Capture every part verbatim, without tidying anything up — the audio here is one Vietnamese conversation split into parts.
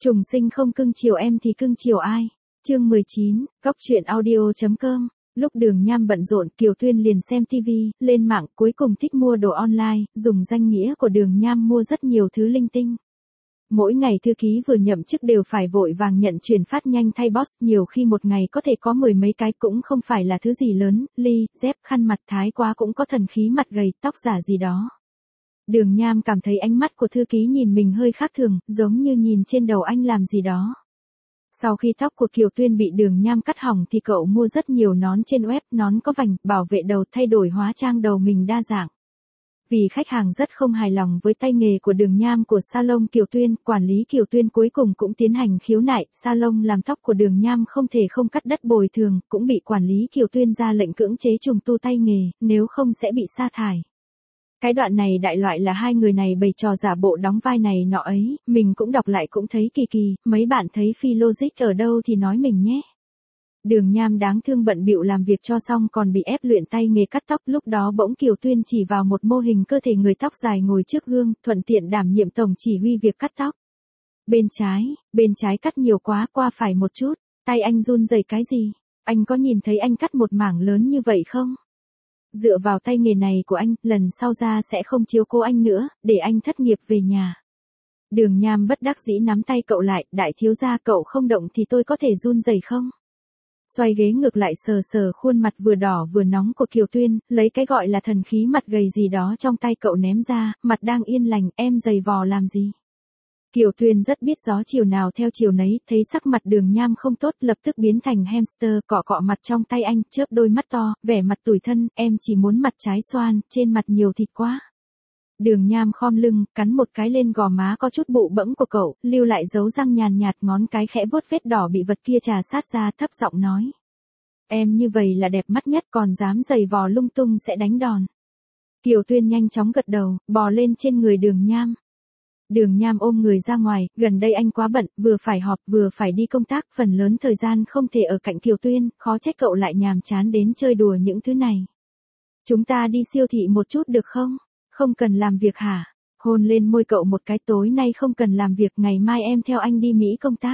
Trùng sinh không cưng chiều em thì cưng chiều ai? Chương mười chín, góc truyện audio.com. Lúc Đường Nham bận rộn, Kiều Tuyên liền xem ti vi, lên mạng, cuối cùng thích mua đồ online, dùng danh nghĩa của Đường Nham mua rất nhiều thứ linh tinh. Mỗi ngày thư ký vừa nhậm chức đều phải vội vàng nhận chuyển phát nhanh thay boss, nhiều khi một ngày có thể có mười mấy cái, cũng không phải là thứ gì lớn, ly, dép, khăn mặt, thái quá cũng có thần khí mặt gầy, tóc giả gì đó. Đường Nham cảm thấy ánh mắt của thư ký nhìn mình hơi khác thường, giống như nhìn trên đầu anh làm gì đó. Sau khi tóc của Kiều Tuyên bị Đường Nham cắt hỏng thì cậu mua rất nhiều nón trên web, nón có vành, bảo vệ đầu, thay đổi hóa trang đầu mình đa dạng. Vì khách hàng rất không hài lòng với tay nghề của Đường Nham của salon Kiều Tuyên, quản lý Kiều Tuyên cuối cùng cũng tiến hành khiếu nại, salon làm tóc của Đường Nham không thể không cắt đất bồi thường, cũng bị quản lý Kiều Tuyên ra lệnh cưỡng chế trùng tu tay nghề, nếu không sẽ bị sa thải. Cái đoạn này đại loại là hai người này bày trò giả bộ đóng vai này nọ ấy, mình cũng đọc lại cũng thấy kỳ kỳ, mấy bạn thấy phi logic ở đâu thì nói mình nhé. Đường Nham đáng thương bận bịu làm việc cho xong còn bị ép luyện tay nghề cắt tóc, lúc đó bỗng Kiều Tuyên chỉ vào một mô hình cơ thể người tóc dài ngồi trước gương, thuận tiện đảm nhiệm tổng chỉ huy việc cắt tóc. Bên trái, bên trái cắt nhiều quá, qua phải một chút, tay anh run rẩy cái gì? Anh có nhìn thấy anh cắt một mảng lớn như vậy không? Dựa vào tay nghề này của anh, lần sau ra sẽ không chiếu cố anh nữa, để anh thất nghiệp về nhà. Đường Nham bất đắc dĩ nắm tay cậu lại, đại thiếu gia cậu không động thì tôi có thể run rẩy không? Xoay ghế ngược lại sờ sờ khuôn mặt vừa đỏ vừa nóng của Kiều Tuyên, lấy cái gọi là thần khí mặt gầy gì đó trong tay cậu ném ra, mặt đang yên lành, em giày vò làm gì? Kiều Tuyên rất biết gió chiều nào theo chiều nấy, thấy sắc mặt Đường Nham không tốt lập tức biến thành hamster, cọ cọ mặt trong tay anh, chớp đôi mắt to, vẻ mặt tủi thân, em chỉ muốn mặt trái xoan, trên mặt nhiều thịt quá. Đường Nham khom lưng, cắn một cái lên gò má có chút bụ bẫm của cậu, lưu lại dấu răng nhàn nhạt, ngón cái khẽ vuốt vết đỏ bị vật kia trà sát ra, thấp giọng nói. Em như vậy là đẹp mắt nhất, còn dám giày vò lung tung sẽ đánh đòn. Kiều Tuyên nhanh chóng gật đầu, bò lên trên người Đường Nham. Đường Nham ôm người ra ngoài, gần đây anh quá bận, vừa phải họp vừa phải đi công tác, phần lớn thời gian không thể ở cạnh Kiều Tuyên, khó trách cậu lại nhàm chán đến chơi đùa những thứ này. Chúng ta đi siêu thị một chút được không? Không cần làm việc hả? Hôn lên môi cậu một cái, tối nay không cần làm việc, ngày mai em theo anh đi Mỹ công tác.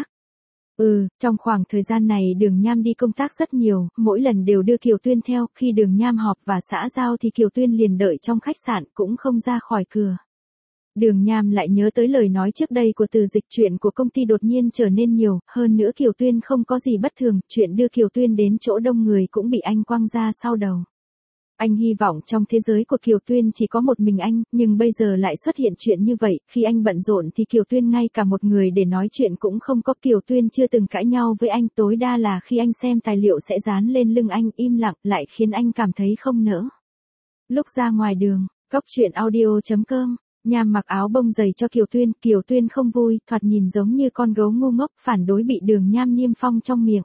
Ừ, trong khoảng thời gian này Đường Nham đi công tác rất nhiều, mỗi lần đều đưa Kiều Tuyên theo, khi Đường Nham họp và xã giao thì Kiều Tuyên liền đợi trong khách sạn, cũng không ra khỏi cửa. Đường Nham lại nhớ tới lời nói trước đây của Từ Dịch, chuyện của công ty đột nhiên trở nên nhiều, hơn nữa Kiều Tuyên không có gì bất thường, chuyện đưa Kiều Tuyên đến chỗ đông người cũng bị anh quăng ra sau đầu. Anh hy vọng trong thế giới của Kiều Tuyên chỉ có một mình anh, nhưng bây giờ lại xuất hiện chuyện như vậy, khi anh bận rộn thì Kiều Tuyên ngay cả một người để nói chuyện cũng không có. Kiều Tuyên chưa từng cãi nhau với anh, tối đa là khi anh xem tài liệu sẽ dán lên lưng anh, im lặng lại khiến anh cảm thấy không nỡ. Lúc ra ngoài đường, góc truyện audio.com. Nham mặc áo bông dày cho Kiều Tuyên, Kiều Tuyên không vui, thoạt nhìn giống như con gấu ngu ngốc, phản đối bị Đường Nham niêm phong trong miệng.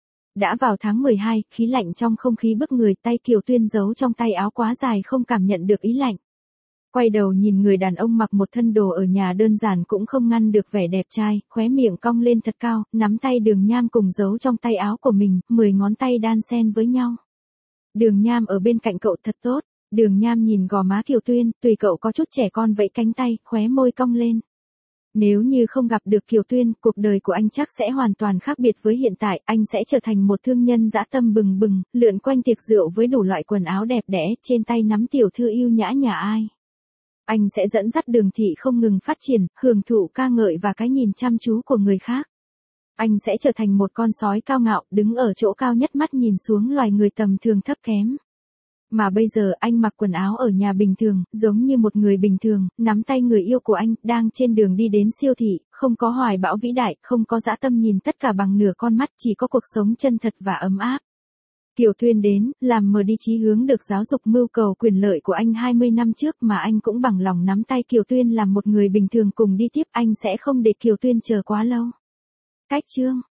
Đã vào tháng mười hai, khí lạnh trong không khí bức người, tay Kiều Tuyên giấu trong tay áo quá dài không cảm nhận được ý lạnh. Quay đầu nhìn người đàn ông mặc một thân đồ ở nhà đơn giản cũng không ngăn được vẻ đẹp trai, khóe miệng cong lên thật cao, nắm tay Đường Nham cùng giấu trong tay áo của mình, mười ngón tay đan xen với nhau. Đường Nham ở bên cạnh cậu thật tốt. Đường Nham nhìn gò má Kiều Tuyên, tùy cậu có chút trẻ con vẫy cánh tay, khóe môi cong lên. Nếu như không gặp được Kiều Tuyên, cuộc đời của anh chắc sẽ hoàn toàn khác biệt với hiện tại, anh sẽ trở thành một thương nhân dã tâm bừng bừng, lượn quanh tiệc rượu với đủ loại quần áo đẹp đẽ, trên tay nắm tiểu thư yêu nhã nhà ai. Anh sẽ dẫn dắt Đường thị không ngừng phát triển, hưởng thụ ca ngợi và cái nhìn chăm chú của người khác. Anh sẽ trở thành một con sói cao ngạo, đứng ở chỗ cao nhất, mắt nhìn xuống loài người tầm thường thấp kém. Mà bây giờ anh mặc quần áo ở nhà bình thường, giống như một người bình thường, nắm tay người yêu của anh, đang trên đường đi đến siêu thị, không có hoài bão vĩ đại, không có dã tâm nhìn tất cả bằng nửa con mắt, chỉ có cuộc sống chân thật và ấm áp. Kiều Tuyên đến, làm mờ đi chí hướng được giáo dục mưu cầu quyền lợi của anh hai mươi năm trước, mà anh cũng bằng lòng nắm tay Kiều Tuyên làm một người bình thường cùng đi tiếp, anh sẽ không để Kiều Tuyên chờ quá lâu. Cách chương